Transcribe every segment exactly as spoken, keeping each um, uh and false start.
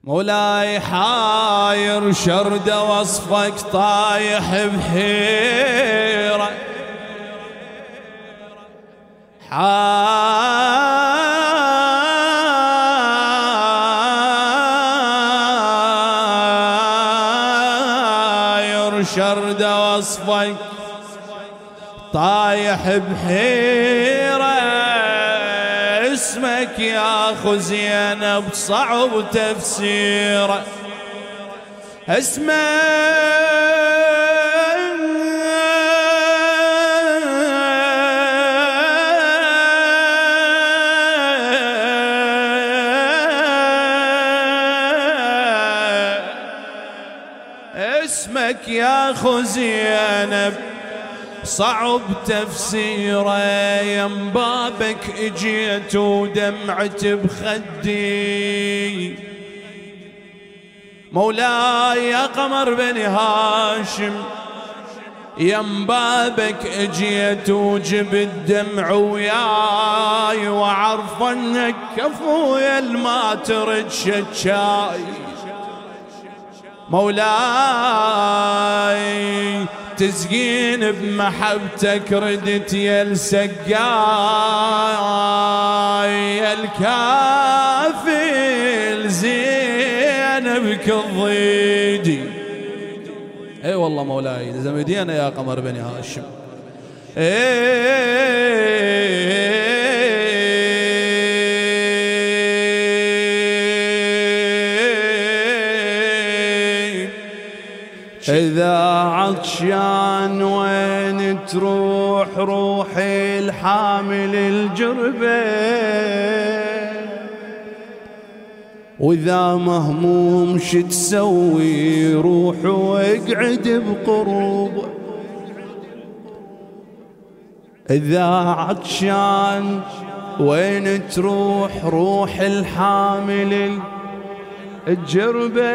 مولاي حاير شرد وصفك طايح بحيرة، حاير شرد وصفك طايح بحيرة، اسمك يا أخو زينب صعب تفسيره، اسمك يا أخو زينب صعب تفسيره، يم بابك اجيت ودمعت بخدي، مولاي يا قمر بني هاشم، يم بابك اجيت وجبت دمع وياي، وعرف انك كفويا ما ترد شجاي، مولاي تسقين بمحبتك ردت يا السقاي، يا الكافل زينبك الضيجي. اي والله مولاي زمدينا يا قمر بني هاشم. إذا عطشان وين تروح روحي الحامل الجربة، وإذا مهموم شو تسوي روح واقعد بقرب، إذا عطشان وين تروح روح الحامل الجربة، الجربة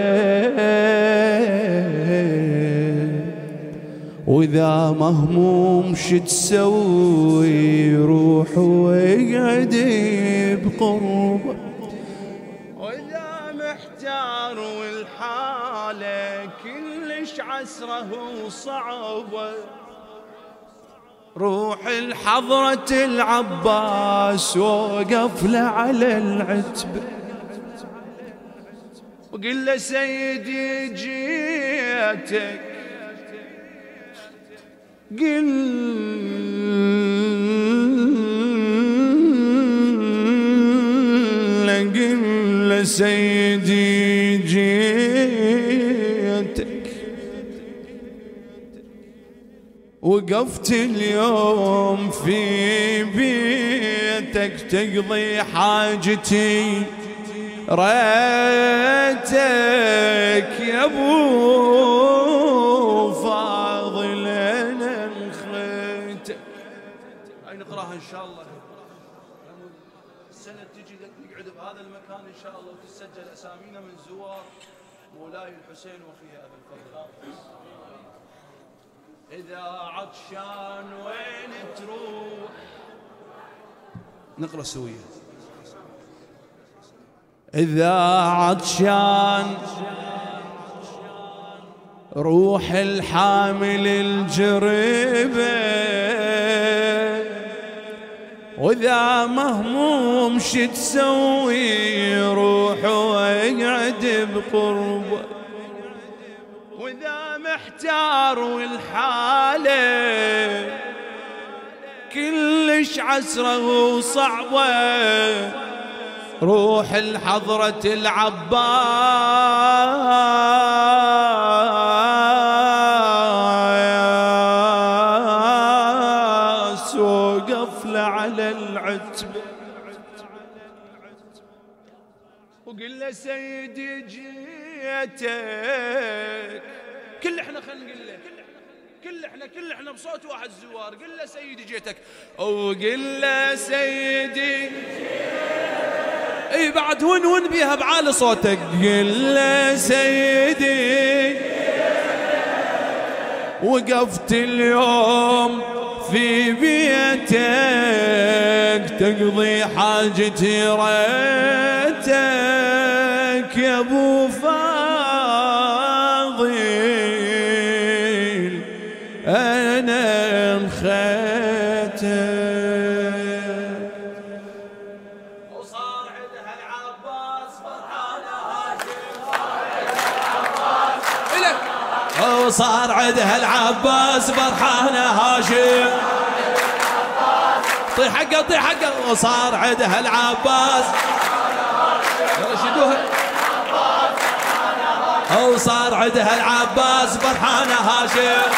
وإذا مهموم شو تسوي روح واقعد بقربه، وإذا محتار والحالة كلش عسره وصعبه، روح الحضرة العباس وقف له على العتبة، وقل له سيدي جيتك، قل له قل له سيدي جيتك، وقفت اليوم في بيتك تقضي حاجتي، ريتك يا ابو فاضل انا مخيتك. هاي نقراها ان شاء الله السنه تجي نقعد بهذا المكان ان شاء الله وتسجل اسامينا من زوار مولاي الحسين وفيه ابي الفضل. اذا عطشان وين تروح، نقرا سويه. إذا عطشان روح الحامل الجربة، وإذا مهموم شو تسوي روح واقعد بقربه، وإذا محتار والحالة كلش عسره وصعبه، روح الحضرة العباس وقف له على العتبة، وقل له سيدي جيتك، كل احنا خلينا نقول له كل احنا كل احنا بصوت واحد زوار، قل له سيدي جيتك، وقل له سيدي اي بعد ون ون بيها بعالي صوتك، قل له سيدي وقفت اليوم في بيتك تقضي حاجتي، ريتك لك يا ابو فاضل انا انختم. وصار عندها العباس فرحانه هاشم، وصار عندها العباس فرحانه هاشم. طي حقه طي حقه. وصار عندها العباس يلا شدوها. وصار عندها العباس فرحانه هاشم.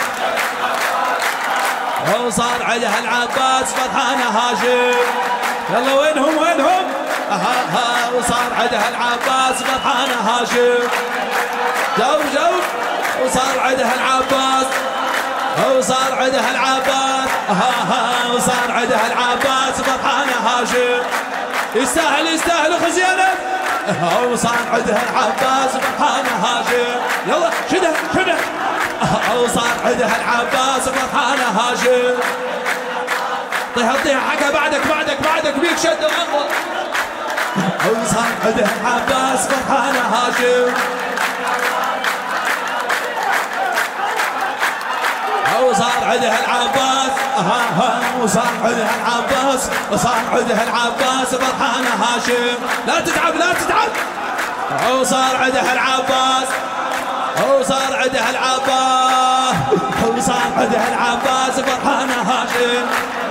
وصار عندها العباس فرحانه هاشم. يلا وينهم وينهم؟ ها ها. وصار عندها العباس فرحانه هاشم. جو جو. وصار عندها العباس. وصار عندها العباس. ها ها. وصار عندها العباس فرحانه هاشم. يستاهل يستاهل اخو زينب. وصار عندها العباس فرحانه هاشم. يلا شده شده. وصار عندها العباس فرحانه هاشم. طيها طيها حقها بعدك بعدك بعدك بيك شد اقوى. وصار عندها العباس فرحانه هاشم. وصار عندها العباس. ها ها. وصار عندها العباس. وصار عندها العباس فرحانه هاشم. لا تتعب لا تتعب. وصار عندها العباس. وصار عندها العباس. وصار عندها العباس فرحانه هاشم.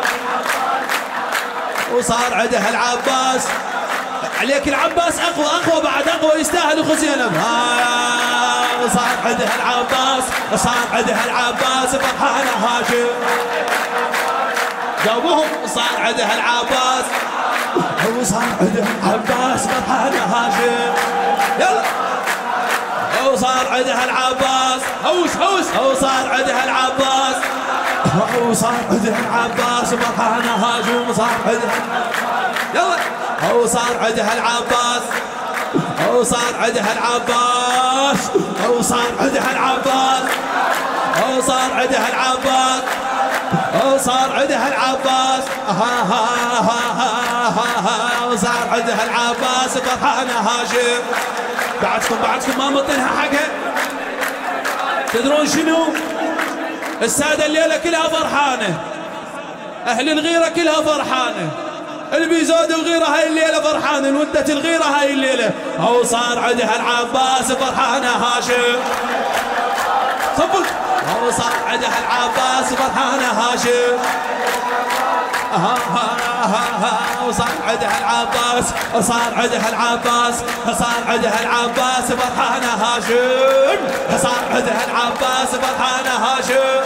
وصار عندها العباس. عليك العباس اقوى اقوى بعد اقوى يستاهل اخو زينب. وصار عندها العباس. وصار عندها العباس فرحانه هاشم. جاوبوهم. صار عندها العباس. وصار عندها العباس فرحانه هاشم. يلا. وصار عندها العباس. هوس هوس. وصار عندها العباس. وصار عندها العباس فرحانه هاشم. وصار عندها يلا. وصار عندها العباس. وصار عندها العباس. وصار عندها العباس. وصار عندها العباس. وصار عندها العباس. ها ها ها ها ها. وصار عندها العباس فرحانه هاشم. بعدكم بعدكم ما مطينها حقها. تدرون شنو؟ السادة الليلة كلها فرحانة، أهل الغيرة كلها فرحانة، اللي بيزود الغيرة هاي الليلة فرحانة، الودة الغيرة هاي الليلة. أو صار عندها العباس فرحانة هاشم. صبر. أو صار عندها العباس فرحانة هاشم. ها ها ها ها. وصار عندها العباس. وصار عندها العباس. صار عندها العباس فرحانة هاشم. صار عندها العباس فرحانة هاشم.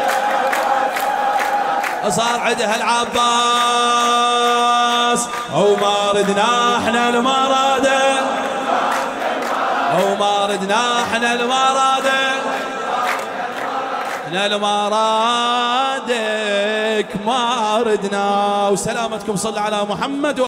صار عندها العباس. او ما ردنا احنا المرادة. او ما ردنا احنا المرادة. احنا المرادك ما ردنا. وسلامتكم صلى على محمد.